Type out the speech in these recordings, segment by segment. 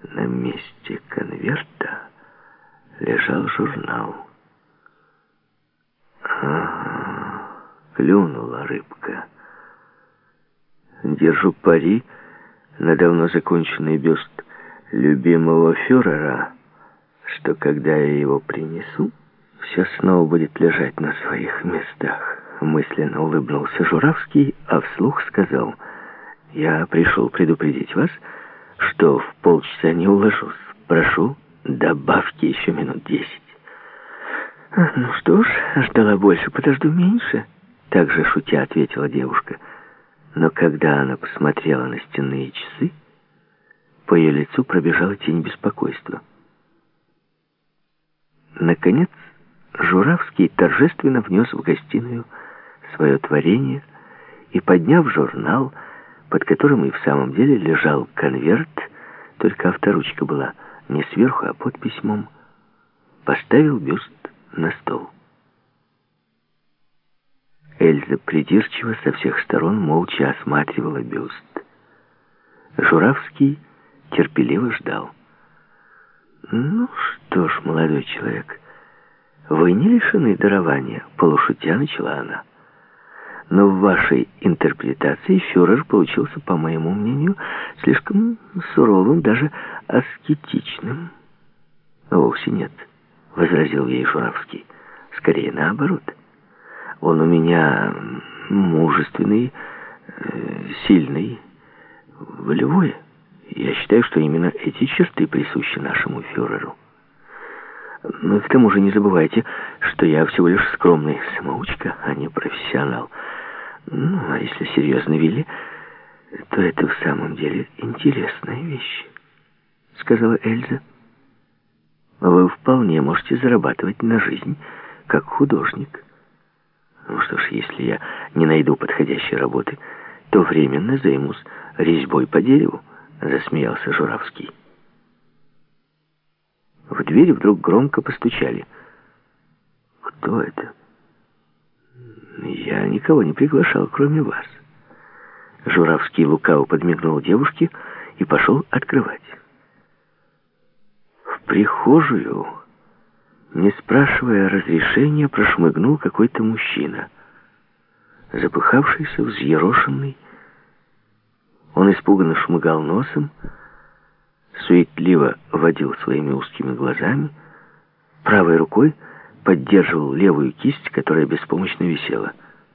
На месте конверта лежал журнал. Ага, клюнула рыбка. Держу пари на давно законченный бюст любимого фюрера, что когда я его принесу, все снова будет лежать на своих местах. Мысленно улыбнулся Журавский, а вслух сказал: я пришел предупредить вас, что в полчаса не уложусь. Прошу, добавьте еще минут 10. Ну что ж, ждала больше, подожду меньше. Также шутя ответила девушка. Но когда она посмотрела на стенные часы, по ее лицу пробежала тень беспокойства. Наконец, Журавский торжественно внес в гостиную свое творение и, подняв журнал, под которым и в самом деле лежал конверт, только авторучка была не сверху, а под письмом, поставил бюст на стол. Эльза придирчиво со всех сторон молча осматривала бюст. Журавский терпеливо ждал. «Ну что ж, молодой человек, вы не лишены дарования», — полушутя начала она. «Но в вашей интерпретации фюрер получился, по моему мнению, слишком суровым, даже аскетичным». «Вовсе нет», — возразил ей Журавский. «Скорее наоборот. Он у меня мужественный, сильный, волевой. Я считаю, что именно эти черты присущи нашему фюреру. Но к тому же не забывайте, что я всего лишь скромный самоучка, а не профессионал. Ну, а если серьезно, Вилли, то это в самом деле интересная вещь», — сказала Эльза. «Вы вполне можете зарабатывать на жизнь как художник. Ну что ж, если я не найду подходящей работы, то временно займусь резьбой по дереву», — засмеялся Журавский. В дверь вдруг громко постучали. «Кто это?» «Я никого не приглашал, кроме вас». Журавский лукаво подмигнул девушке и пошел открывать. В прихожую, не спрашивая разрешения, прошмыгнул какой-то мужчина. Запыхавшийся, взъерошенный. Он испуганно шмыгал носом, суетливо водил своими узкими глазами, правой рукой поддерживал левую кисть, которая беспомощно висела.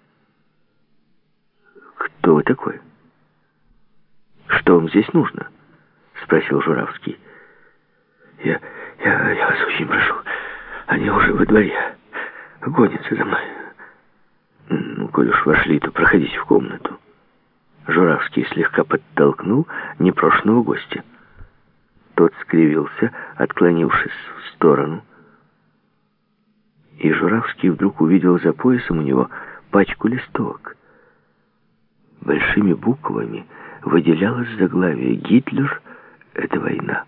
«Кто вы такой? Что вам здесь нужно?» — спросил Журавский. Я вас очень прошу, они уже во дворе, гонятся за мной. Ну, коль уж вошли, то проходите в комнату». Журавский слегка подтолкнул непрошенного гостя. Тот скривился, отклонившись в сторону. И Журавский вдруг увидел за поясом у него пачку листовок. Большими буквами выделялось заглавие: «Гитлер — это война».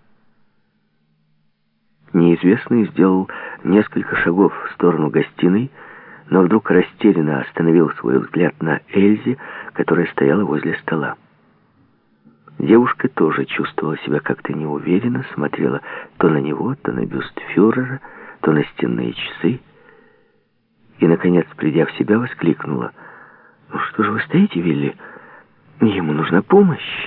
Неизвестный сделал несколько шагов в сторону гостиной, но вдруг растерянно остановил свой взгляд на Эльзе, которая стояла возле стола. Девушка тоже чувствовала себя как-то неуверенно, смотрела то на него, то на бюст фюрера, то на стенные часы. И, наконец, придя в себя, воскликнула: «Ну что же вы стоите, Вилли? Ему нужна помощь».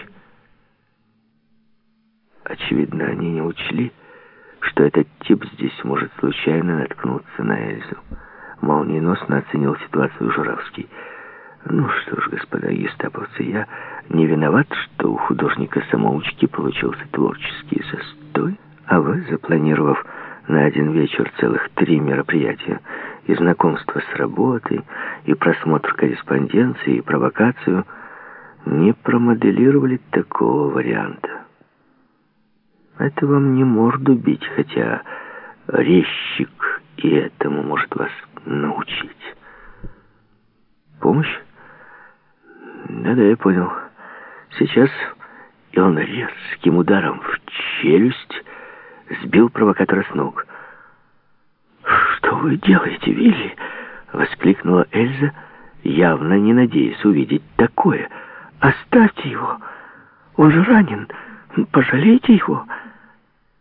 Очевидно, они не учли, что этот тип здесь может случайно наткнуться на Эльзу. Молниеносно оценил ситуацию Журавский. «Ну что ж, господа гестаповцы, я не виноват, что у художника-самоучки получился творческий застой, а вы, запланировав на один вечер целых 3 мероприятия: и знакомство с работой, и просмотр корреспонденции, и провокацию, не промоделировали такого варианта. Это вам не морду бить, хотя резчик и этому может вас научить. Помощь? Да-да, я понял. Сейчас». И он резким ударом в челюсть сбил провокатора с ног. «Что вы делаете, Вилли?» — воскликнула Эльза, явно не надеясь увидеть такое. «Оставьте его! Он же ранен! Пожалейте его.